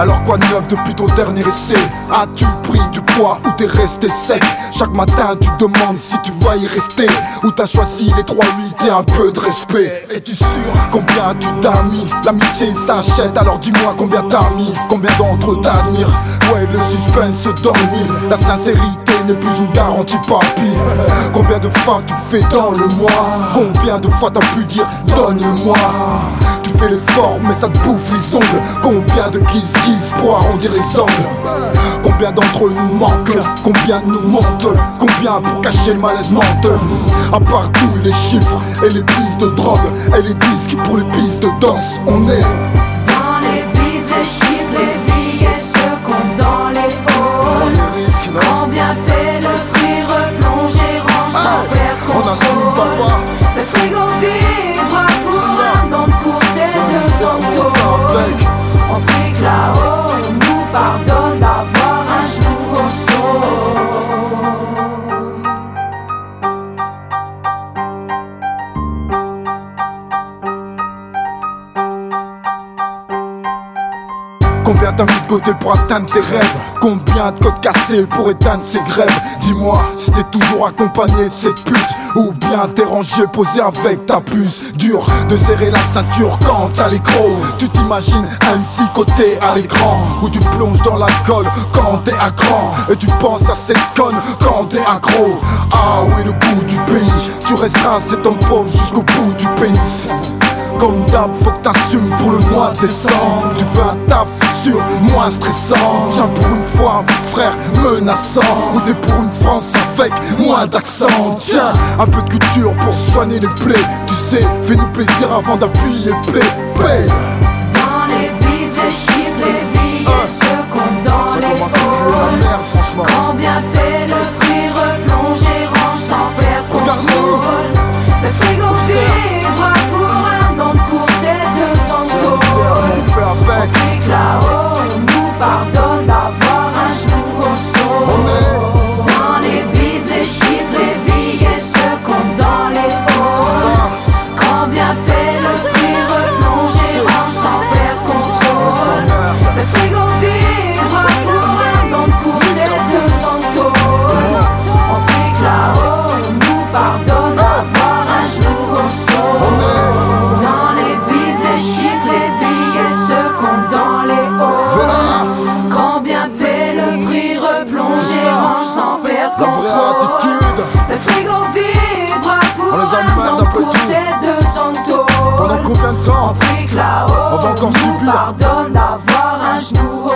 Alors quoi de neuf depuis ton dernier essai? As-tu pris du poids ou t'es resté sec? Chaque matin tu te demandes si tu vas y rester, ou t'as choisi les 3-8 et un peu de respect. Es-tu sûr? Combien tu t'as mis? L'amitié s'achète, alors dis-moi combien t'as mis? Combien d'entre eux t'admirent? Ouais, le suspense se dormit. La sincérité n'est plus une garantie, papy. Combien de fois tu fais dans le mois? Combien de fois t'as pu dire donne-moi? Tu fais l'effort mais ça te bouffe les ongles. Combien de kiss pour arrondir les angles? Combien d'entre eux nous manquent? Combien nous mentent? Combien pour cacher le malaise mentent? À part tous les chiffres et les pistes de drogue et les disques pour les pistes de danse, on est dans les bises, les chiffres, les billets se comptent dans les halls. Combien fait le prix? Replonger, range sans perdre contrôle. On assume, papa. Le frigo vibre pour un nom de course et 200 taux. On prie que là-haut nous pardonne d'avoir un genou au sol. Combien t'as mis de côté pour atteindre tes rêves? Combien de codes cassés pour éteindre ces grèves? Dis-moi si t'es toujours accompagné de cette pute, ou bien t'es rangé posé avec ta puce. Dur de serrer la ceinture quand t'as l'écran. Tu t'imagines un MC côté à l'écran, où tu plonges dans l'alcool quand t'es à cran, et tu penses à cette conne quand t'es accro. Ah oui, le goût du pays, tu resteras cet homme pauvre jusqu'au bout du pénis. Comme d'hab, faut que t'assumes pour le mois de décembre. Tu veux un taf sûr, moins stressant. J'ai pour une fois un frère menaçant, ou t'es pour une France avec moins d'accent. Tiens, un peu de culture pour soigner les plaies. Tu sais, fais-nous plaisir avant d'appuyer play. Dans les bises, les chiffres, les billets se comptent dans les halls. Combien fait le prix? Replonger, range sans perdre contrôle. Le frigo vibre pour un nom de course et 200 taux. On prie que là-haut nous pardonne d'avoir un genou au sol. Dans les bises, les chiffres, les billets se comptent dans les halls. Combien fait le prix? Replonger, range sans perdre contrôle. Le frigo vibre pour un nom de course et 200 taux. On prie que là-haut nous pardonne d'avoir un genou au sol. Dans les bises, les chiffres, les billets se comptent dans les halls. Combien fait le prix? Replonger, range sans perdre contrôle. Le frigo vibre pour un nom de course et 200 taux. Pendant combien de temps? On prie que là-haut on va encore nous subir? pardonne d'avoir un genou